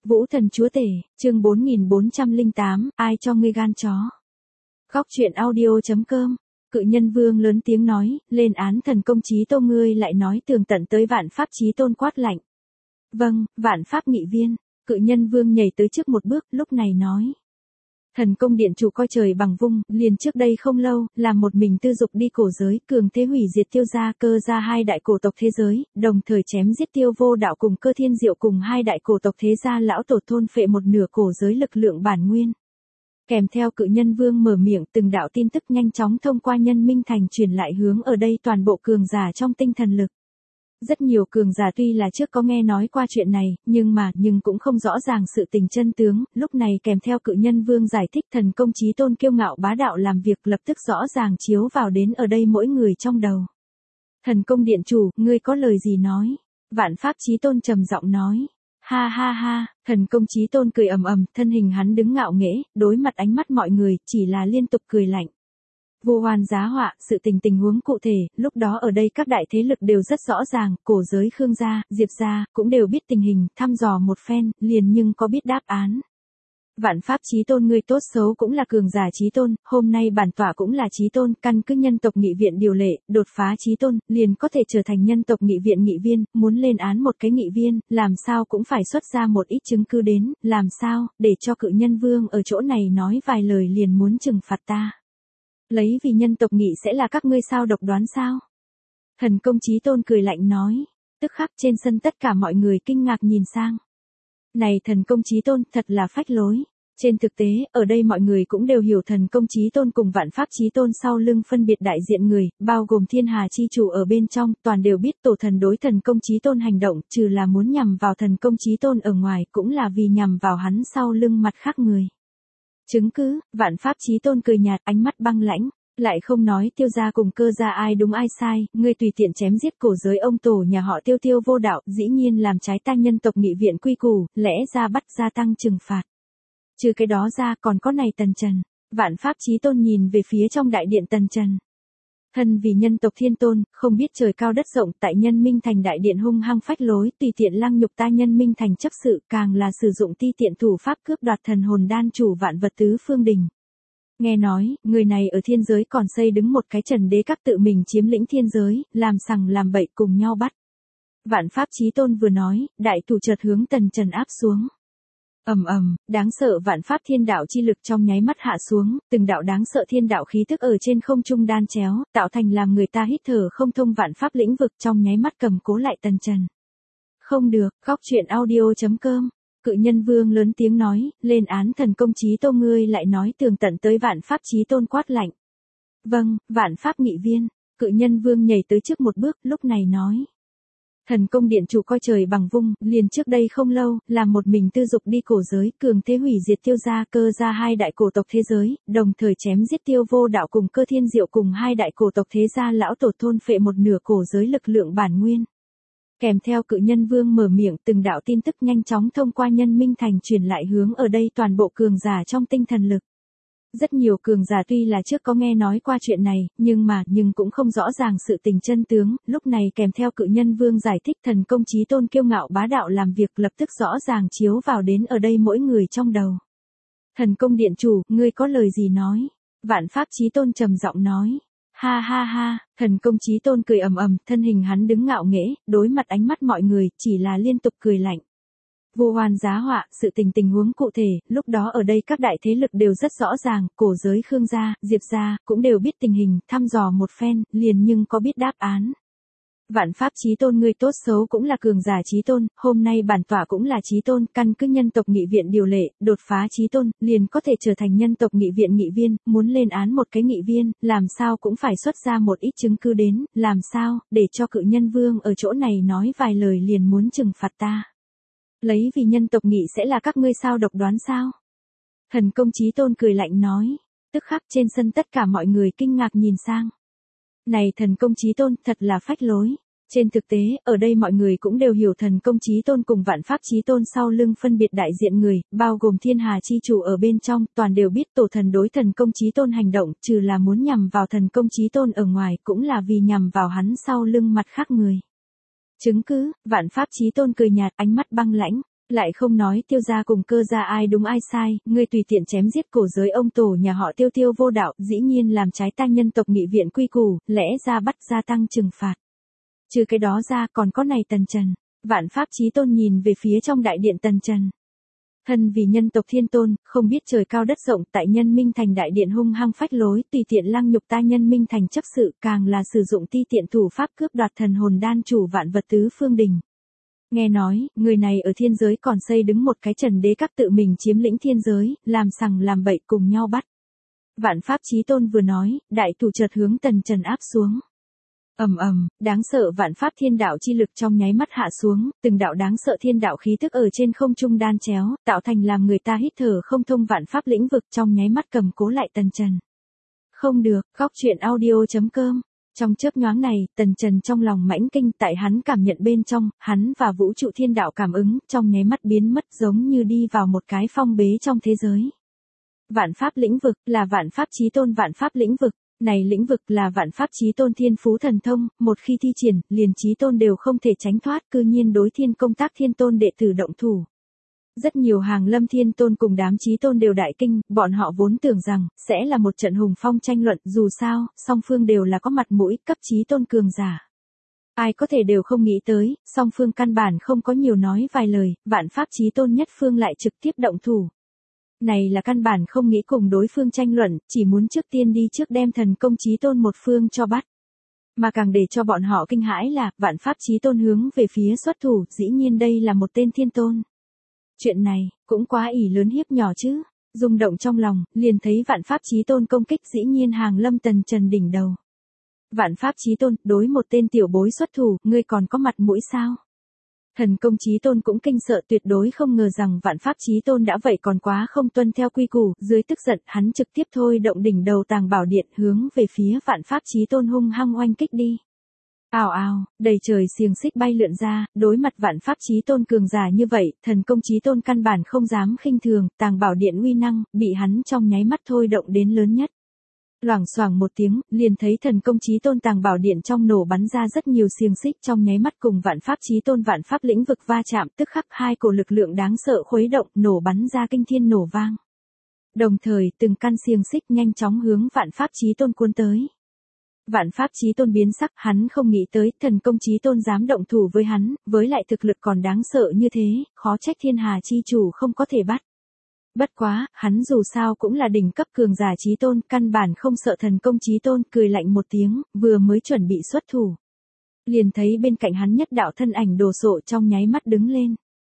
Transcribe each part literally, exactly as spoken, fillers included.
Vũ thần chúa tể, chương bốn nghìn bốn trăm lẻ tám, ai cho ngươi gan chó. Góc truyện audio.com, cự nhân vương lớn tiếng nói, lên án thần công Chí Tôn, ngươi lại nói tường tận tới vạn pháp Chí Tôn quát lạnh. Vâng, vạn pháp nghị viên, cự nhân vương nhảy tới trước một bước, lúc này nói. Thần công điện chủ coi trời bằng vung, liền trước đây không lâu, làm một mình tư dục đi cổ giới, cường thế hủy diệt Tiêu gia, Cơ gia hai đại cổ tộc thế giới, đồng thời chém giết Tiêu Vô Đạo cùng Cơ Thiên Diệu cùng hai đại cổ tộc thế gia lão tổ, thôn phệ một nửa cổ giới lực lượng bản nguyên. Kèm theo cự nhân vương mở miệng, từng đạo tin tức nhanh chóng thông qua Nhân Minh Thành truyền lại hướng ở đây toàn bộ cường giả trong tinh thần lực. Rất nhiều cường giả tuy là trước có nghe nói qua chuyện này, nhưng mà, nhưng cũng không rõ ràng sự tình chân tướng, lúc này kèm theo cự nhân vương giải thích thần công Chí Tôn kiêu ngạo bá đạo làm việc lập tức rõ ràng chiếu vào đến ở đây mỗi người trong đầu. Thần công điện chủ, ngươi có lời gì nói? Vạn pháp Chí Tôn trầm giọng nói. Ha ha ha, thần công Chí Tôn cười ầm ầm, thân hình hắn đứng ngạo nghễ, đối mặt ánh mắt mọi người, chỉ là liên tục cười lạnh. Vô oan giá họa, sự tình tình huống cụ thể, lúc đó ở đây các đại thế lực đều rất rõ ràng, cổ giới Khương gia, Diệp gia, cũng đều biết tình hình, thăm dò một phen, liền nhưng có biết đáp án. Vạn pháp Chí Tôn, ngươi tốt xấu cũng là cường giả Chí Tôn, hôm nay bản tọa cũng là Chí Tôn, căn cứ nhân tộc nghị viện điều lệ, đột phá Chí Tôn, liền có thể trở thành nhân tộc nghị viện nghị viên, muốn lên án một cái nghị viên, làm sao cũng phải xuất ra một ít chứng cứ đến, làm sao, để cho cự nhân vương ở chỗ này nói vài lời liền muốn trừng phạt ta. Lấy vì nhân tộc nghị sẽ là các ngươi sao độc đoán sao? Thần công Chí Tôn cười lạnh nói, tức khắc trên sân tất cả mọi người kinh ngạc nhìn sang. Này thần công Chí Tôn thật là phách lối. Trên thực tế, ở đây mọi người cũng đều hiểu thần công Chí Tôn cùng vạn pháp Chí Tôn sau lưng phân biệt đại diện người, bao gồm thiên hà chi chủ ở bên trong, toàn đều biết tổ thần đối thần công Chí Tôn hành động, trừ là muốn nhằm vào thần công Chí Tôn ở ngoài, cũng là vì nhằm vào hắn sau lưng mặt khác người. Chứng cứ, vạn pháp Chí Tôn cười nhạt, ánh mắt băng lãnh, lại không nói Tiêu gia cùng Cơ gia ai đúng ai sai, ngươi tùy tiện chém giết cổ giới ông tổ nhà họ Tiêu Tiêu Vô Đạo, dĩ nhiên làm trái ta nhân tộc nghị viện quy củ, lẽ ra bắt gia tăng trừng phạt. Trừ cái đó ra còn có này Tần Trần, vạn pháp Chí Tôn nhìn về phía trong đại điện Tần Trần. Thân vì nhân tộc thiên tôn, không biết trời cao đất rộng, tại Nhân Minh Thành đại điện hung hăng phách lối, tùy tiện lăng nhục ta Nhân Minh Thành chấp sự, càng là sử dụng ti tiện thủ pháp cướp đoạt thần hồn đan chủ vạn vật tứ phương đình. Nghe nói, người này ở thiên giới còn xây đứng một cái Trần Đế các tự mình chiếm lĩnh thiên giới, làm sằng làm bậy cùng nhau bắt. Vạn pháp Chí Tôn vừa nói, đại thủ chợt hướng Tần Trần áp xuống. Ầm ầm, đáng sợ vạn pháp thiên đạo chi lực trong nháy mắt hạ xuống, từng đạo đáng sợ thiên đạo khí tức ở trên không trung đan chéo, tạo thành làm người ta hít thở không thông vạn pháp lĩnh vực trong nháy mắt cầm cố lại Tần Trần. Không được, góc truyện audio.com, cự nhân vương lớn tiếng nói, lên án thần công Chí Tôn, ngươi lại nói tường tận tới vạn pháp Chí Tôn quát lạnh. Vâng, vạn pháp nghị viên, cự nhân vương nhảy tới trước một bước, lúc này nói. Thần công điện chủ coi trời bằng vung, liền trước đây không lâu, làm một mình tư dục đi cổ giới, cường thế hủy diệt Tiêu gia, Cơ gia hai đại cổ tộc thế giới, đồng thời chém giết Tiêu Vô Đạo cùng Cơ Thiên Diệu cùng hai đại cổ tộc thế gia lão tổ, thôn phệ một nửa cổ giới lực lượng bản nguyên. Kèm theo cự nhân vương mở miệng, từng đạo tin tức nhanh chóng thông qua Nhân Minh Thành truyền lại hướng ở đây toàn bộ cường giả trong tinh thần lực. Rất nhiều cường giả tuy là trước có nghe nói qua chuyện này, nhưng mà, nhưng cũng không rõ ràng sự tình chân tướng, lúc này kèm theo cự nhân vương giải thích thần công Chí Tôn kiêu ngạo bá đạo làm việc lập tức rõ ràng chiếu vào đến ở đây mỗi người trong đầu. Thần công điện chủ, ngươi có lời gì nói? Vạn pháp Chí Tôn trầm giọng nói. Ha ha ha, thần công Chí Tôn cười ầm ầm, thân hình hắn đứng ngạo nghễ, đối mặt ánh mắt mọi người, chỉ là liên tục cười lạnh. Vô oan giá họa, sự tình tình huống cụ thể, lúc đó ở đây các đại thế lực đều rất rõ ràng, cổ giới Khương gia, Diệp gia, cũng đều biết tình hình, thăm dò một phen, liền nhưng có biết đáp án. Vạn pháp Chí Tôn, ngươi tốt xấu cũng là cường giả Chí Tôn, hôm nay bản tọa cũng là Chí Tôn, căn cứ nhân tộc nghị viện điều lệ, đột phá Chí Tôn, liền có thể trở thành nhân tộc nghị viện nghị viên, muốn lên án một cái nghị viên, làm sao cũng phải xuất ra một ít chứng cứ đến, làm sao, để cho cự nhân vương ở chỗ này nói vài lời liền muốn trừng phạt ta. Lấy vì nhân tộc nghị sẽ là các ngươi sao độc đoán sao? Thần công Chí Tôn cười lạnh nói, tức khắc trên sân tất cả mọi người kinh ngạc nhìn sang. Này thần công Chí Tôn thật là phách lối. Trên thực tế, ở đây mọi người cũng đều hiểu thần công Chí Tôn cùng vạn pháp Chí Tôn sau lưng phân biệt đại diện người, bao gồm thiên hà chi chủ ở bên trong, toàn đều biết tổ thần đối thần công Chí Tôn hành động, trừ là muốn nhằm vào thần công Chí Tôn ở ngoài, cũng là vì nhằm vào hắn sau lưng mặt khác người. Chứng cứ, vạn pháp Chí Tôn cười nhạt, ánh mắt băng lãnh, Lại không nói Tiêu gia cùng Cơ gia ai đúng ai sai, ngươi tùy tiện chém giết cổ giới ông tổ nhà họ Tiêu Tiêu vô đạo, dĩ nhiên làm trái ta nhân tộc nghị viện quy củ, lẽ ra bắt gia tăng trừng phạt. Trừ cái đó ra còn có này Tần Trần. Vạn Pháp Chí Tôn nhìn về phía trong đại điện Tần Trần. Thân vì nhân tộc thiên tôn, không biết trời cao đất rộng, tại Nhân Minh Thành đại điện hung hăng phách lối, tùy tiện lăng nhục ta Nhân Minh Thành chấp sự, càng là sử dụng ti tiện thủ pháp cướp đoạt thần hồn đan chủ vạn vật tứ phương đình. Nghe nói, người này ở thiên giới còn xây đứng một cái Trần Đế các tự mình chiếm lĩnh thiên giới, làm sằng làm bậy cùng nhau bắt. Vạn Pháp Chí Tôn vừa nói, đại thủ chợt hướng Tần Trần áp xuống. Ầm ầm, đáng sợ vạn pháp thiên đạo chi lực trong nháy mắt hạ xuống, từng đạo đáng sợ thiên đạo khí tức ở trên không trung đan chéo, tạo thành làm người ta hít thở không thông vạn pháp lĩnh vực trong nháy mắt cầm cố lại Tần Trần. Không được, góc truyện audio chấm com. Trong chớp nhoáng này, Tần Trần trong lòng mãnh kinh, tại hắn cảm nhận bên trong, hắn và vũ trụ thiên đạo cảm ứng, trong nháy mắt biến mất giống như đi vào một cái phong bế trong thế giới. Vạn pháp lĩnh vực, là Vạn Pháp Chí Tôn vạn pháp lĩnh vực. Này lĩnh vực là Vạn Pháp Chí Tôn thiên phú thần thông, một khi thi triển, liền Chí Tôn đều không thể tránh thoát, cư nhiên đối thiên công tác thiên tôn đệ tử động thủ. Rất nhiều hàng lâm thiên tôn cùng đám Chí Tôn đều đại kinh, bọn họ vốn tưởng rằng, sẽ là một trận hùng phong tranh luận, dù sao, song phương đều là có mặt mũi, cấp Chí Tôn cường giả. Ai có thể đều không nghĩ tới, song phương căn bản không có nhiều nói vài lời, Vạn Pháp Chí Tôn nhất phương lại trực tiếp động thủ. Này là căn bản không nghĩ cùng đối phương tranh luận, chỉ muốn trước tiên đi trước đem thần công Chí Tôn một phương cho bắt. Mà càng để cho bọn họ kinh hãi là, Vạn Pháp Chí Tôn hướng về phía xuất thủ, dĩ nhiên đây là một tên thiên tôn. Chuyện này, cũng quá ỷ lớn hiếp nhỏ chứ. Rung động trong lòng, liền thấy Vạn Pháp Chí Tôn công kích dĩ nhiên hàng lâm Tần Trần đỉnh đầu. Vạn Pháp Chí Tôn, đối một tên tiểu bối xuất thủ, ngươi còn có mặt mũi sao? Thần công Chí Tôn cũng kinh sợ, tuyệt đối không ngờ rằng Vạn Pháp Chí Tôn đã vậy còn quá không tuân theo quy củ, dưới tức giận, hắn trực tiếp thôi động đỉnh đầu Tàng Bảo Điện hướng về phía Vạn Pháp Chí Tôn hung hăng oanh kích đi. Ào ào, đầy trời xiềng xích bay lượn ra, đối mặt Vạn Pháp Chí Tôn cường giả như vậy, thần công Chí Tôn căn bản không dám khinh thường, Tàng Bảo Điện uy năng, bị hắn trong nháy mắt thôi động đến lớn nhất. Loảng xoảng một tiếng, liền thấy thần công Chí Tôn Tàng Bảo Điện trong nổ bắn ra rất nhiều xiềng xích trong nháy mắt cùng Vạn Pháp Chí Tôn vạn pháp lĩnh vực va chạm, tức khắc hai cổ lực lượng đáng sợ khuấy động, nổ bắn ra kinh thiên nổ vang. Đồng thời, từng căn xiềng xích nhanh chóng hướng Vạn Pháp Chí Tôn cuốn tới. Vạn Pháp Chí Tôn biến sắc, hắn không nghĩ tới, thần công Chí Tôn dám động thủ với hắn, với lại thực lực còn đáng sợ như thế, khó trách thiên hà chi chủ không có thể bắt. Bất quá, hắn dù sao cũng là đỉnh cấp cường giả Chí Tôn, căn bản không sợ thần công Chí Tôn, cười lạnh một tiếng, vừa mới chuẩn bị xuất thủ. Liền thấy bên cạnh hắn nhất đạo thân ảnh đồ sộ trong nháy mắt đứng lên.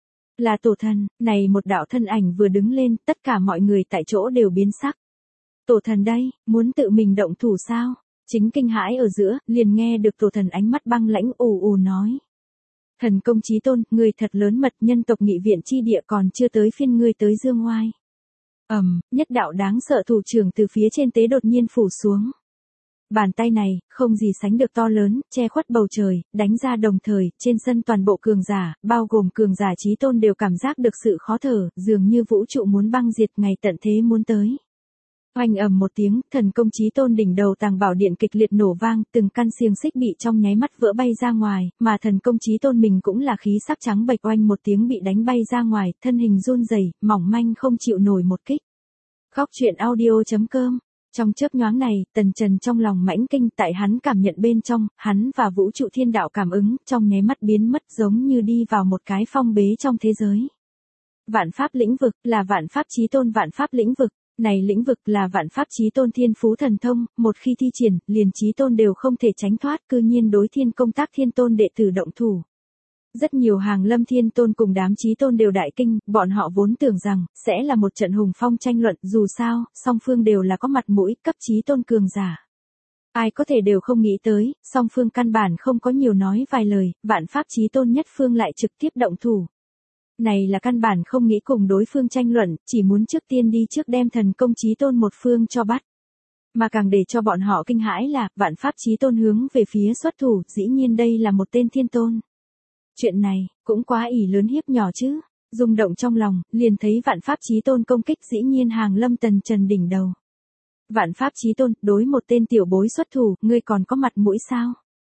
Là tổ thần, này một đạo thân ảnh vừa đứng lên, tất cả mọi người tại chỗ đều biến sắc. Tổ thần đây, muốn tự mình động thủ sao? Chính kinh hãi ở giữa, liền nghe được tổ thần ánh mắt băng lãnh ù ù nói. Thần công Chí Tôn, ngươi thật lớn mật, nhân tộc nghị viện chi địa còn chưa tới phiên ngươi tới dương ngoai. Ầm, um, nhất đạo đáng sợ thủ trưởng từ phía trên tế đột nhiên phủ xuống. Bàn tay này, không gì sánh được to lớn, che khuất bầu trời, đánh ra đồng thời, trên sân toàn bộ cường giả, bao gồm cường giả Chí Tôn đều cảm giác được sự khó thở, dường như vũ trụ muốn băng diệt, ngày tận thế muốn tới. Oanh ầm một tiếng, thần công Chí Tôn đỉnh đầu Tàng Bảo Điện kịch liệt nổ vang, từng căn xiềng xích bị trong nháy mắt vỡ bay ra ngoài, mà thần công Chí Tôn mình cũng là khí sắc trắng bệch, oanh một tiếng bị đánh bay ra ngoài, thân hình run rẩy, mỏng manh không chịu nổi một kích. Góc truyện audio chấm com. Trong chớp nhoáng này, Tần Trần trong lòng mãnh kinh, tại hắn cảm nhận bên trong, hắn và vũ trụ thiên đạo cảm ứng, trong nháy mắt biến mất giống như đi vào một cái phong bế trong thế giới. Vạn Pháp lĩnh vực, là Vạn Pháp Chí Tôn vạn pháp lĩnh vực. Này lĩnh vực là Vạn Pháp Chí Tôn thiên phú thần thông, một khi thi triển, liền Chí Tôn đều không thể tránh thoát, cư nhiên đối thiên công tác thiên tôn đệ tử động thủ. Rất nhiều hàng lâm thiên tôn cùng đám Chí Tôn đều đại kinh, bọn họ vốn tưởng rằng, sẽ là một trận hùng phong tranh luận, dù sao, song phương đều là có mặt mũi, cấp Chí Tôn cường giả. Ai có thể đều không nghĩ tới, song phương căn bản không có nhiều nói vài lời, Vạn Pháp Chí Tôn nhất phương lại trực tiếp động thủ. Này là căn bản không nghĩ cùng đối phương tranh luận, chỉ muốn trước tiên đi trước đem thần công Chí Tôn một phương cho bắt. Mà càng để cho bọn họ kinh hãi là, Vạn Pháp Chí Tôn hướng về phía xuất thủ, dĩ nhiên đây là một tên thiên tôn. Chuyện này, cũng quá ỷ lớn hiếp nhỏ chứ. Rung động trong lòng, liền thấy Vạn Pháp Chí Tôn công kích dĩ nhiên hàng lâm Tần Trần đỉnh đầu. Vạn Pháp Chí Tôn, đối một tên tiểu bối xuất thủ, ngươi còn có mặt mũi sao?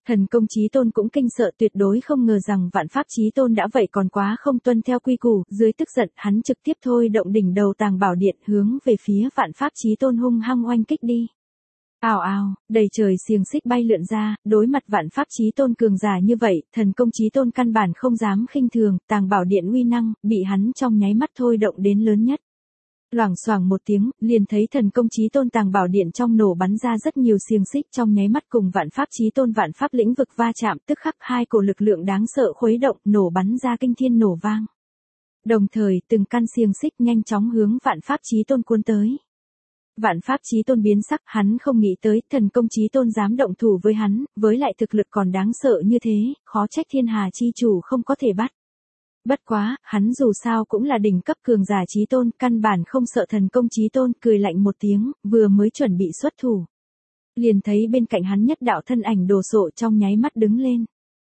Thần công Chí Tôn cũng kinh sợ, tuyệt đối không ngờ rằng Vạn Pháp Chí Tôn đã vậy còn quá không tuân theo quy củ, dưới tức giận, hắn trực tiếp thôi động đỉnh đầu Tàng Bảo Điện hướng về phía Vạn Pháp Chí Tôn hung hăng oanh kích đi. Ào ào, đầy trời xiềng xích bay lượn ra, đối mặt Vạn Pháp Chí Tôn cường giả như vậy, thần công Chí Tôn căn bản không dám khinh thường, Tàng Bảo Điện uy năng, bị hắn trong nháy mắt thôi động đến lớn nhất. Loảng xoảng một tiếng, liền thấy thần công Chí Tôn Tàng Bảo Điện trong nổ bắn ra rất nhiều xiềng xích trong nháy mắt cùng Vạn Pháp Chí Tôn Vạn Pháp lĩnh vực va chạm, tức khắc hai cổ lực lượng đáng sợ khuấy động, nổ bắn ra kinh thiên nổ vang. Đồng thời, từng căn xiềng xích nhanh chóng hướng Vạn Pháp Chí Tôn cuốn tới. Vạn Pháp Chí Tôn biến sắc, hắn không nghĩ tới, thần công Chí Tôn dám động thủ với hắn, với lại thực lực còn đáng sợ như thế, khó trách thiên hà chi chủ không có thể bắt. Bất quá, hắn dù sao cũng là đỉnh cấp cường giả Chí Tôn, căn bản không sợ thần công Chí Tôn, cười lạnh một tiếng, vừa mới chuẩn bị xuất thủ. Liền thấy bên cạnh hắn nhất đạo thân ảnh đồ sộ trong nháy mắt đứng lên.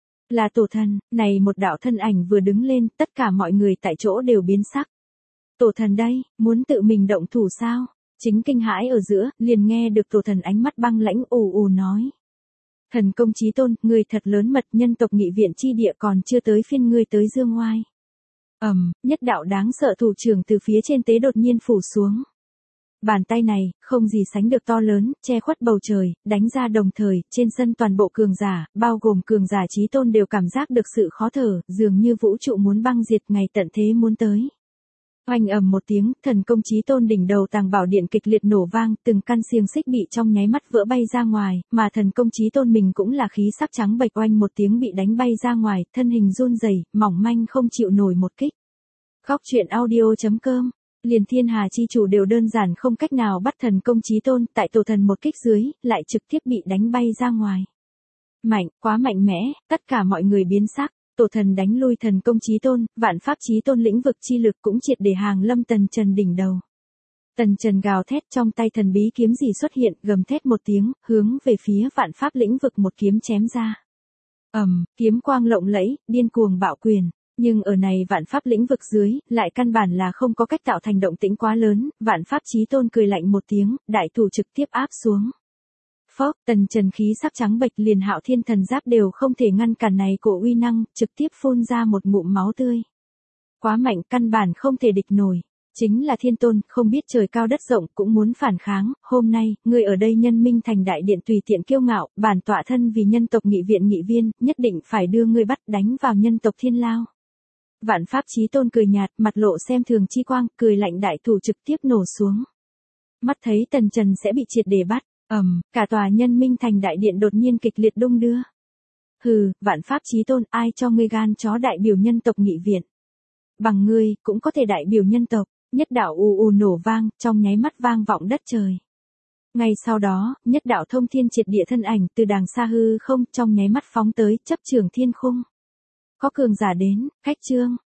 Là tổ thần, này một đạo thân ảnh vừa đứng lên, tất cả mọi người tại chỗ đều biến sắc. Tổ thần đây, muốn tự mình động thủ sao? Chính kinh hãi ở giữa, liền nghe được tổ thần ánh mắt băng lãnh ù ù nói. Thần công Chí Tôn, ngươi thật lớn mật, nhân tộc nghị viện chi địa còn chưa tới phiên ngươi tới dương ngoai. Ầm, um, nhất đạo đáng sợ thủ trưởng từ phía trên tế đột nhiên phủ xuống. Bàn tay này, không gì sánh được to lớn, che khuất bầu trời, đánh ra đồng thời, trên sân toàn bộ cường giả, bao gồm cường giả Chí Tôn đều cảm giác được sự khó thở, dường như vũ trụ muốn băng diệt, ngày tận thế muốn tới. Oanh ầm một tiếng, thần công Chí Tôn đỉnh đầu Tàng Bảo Điện kịch liệt nổ vang, từng căn xiềng xích bị trong nháy mắt vỡ bay ra ngoài, mà thần công Chí Tôn mình cũng là khí sắc trắng bệch, oanh một tiếng bị đánh bay ra ngoài, thân hình run rẩy, mỏng manh không chịu nổi một kích. Góc truyện audio chấm com, liền thiên hà chi chủ đều đơn giản không cách nào bắt thần công Chí Tôn, tại tổ thần một kích dưới, lại trực tiếp bị đánh bay ra ngoài. Mạnh, quá mạnh mẽ, tất cả mọi người biến sắc. Tổ thần đánh lui thần công Chí Tôn, Vạn Pháp Chí Tôn lĩnh vực chi lực cũng triệt để hàng lâm Tần Trần đỉnh đầu. Tần Trần gào thét, trong tay thần bí kiếm gì xuất hiện, gầm thét một tiếng, hướng về phía Vạn Pháp lĩnh vực một kiếm chém ra. Ầm, um, kiếm quang lộng lẫy, điên cuồng bạo quyền, nhưng ở này Vạn Pháp lĩnh vực dưới, lại căn bản là không có cách tạo thành động tĩnh quá lớn, Vạn Pháp Chí Tôn cười lạnh một tiếng, đại thủ trực tiếp áp xuống. Phốc, Tần Trần khí sắc trắng bệch, liền Hạo Thiên thần giáp đều không thể ngăn cản này cổ uy năng, trực tiếp phun ra một ngụm máu tươi. Quá mạnh, căn bản không thể địch nổi. Chính là Thiên Tôn, không biết trời cao đất rộng cũng muốn phản kháng, hôm nay, ngươi ở đây Nhân Minh Thành đại điện tùy tiện kiêu ngạo, bản tọa thân vì nhân tộc nghị viện nghị viên, nhất định phải đưa ngươi bắt đánh vào nhân tộc thiên lao. Vạn Pháp Chí Tôn cười nhạt, mặt lộ xem thường chi quang, cười lạnh, đại thủ trực tiếp nổ xuống. Mắt thấy Tần Trần sẽ bị triệt để bắt. Ầm, um, cả tòa Nhân Minh Thành đại điện đột nhiên kịch liệt đung đưa. Hừ, Vạn Pháp Chí Tôn, ai cho ngươi gan chó đại biểu nhân tộc nghị viện? Bằng ngươi, cũng có thể đại biểu nhân tộc, nhất đạo ù ù nổ vang, trong nháy mắt vang vọng đất trời. Ngay sau đó, nhất đạo thông thiên triệt địa thân ảnh từ đàng xa hư không, trong nháy mắt phóng tới, chấp trường thiên khung. Có cường giả đến, khách trương,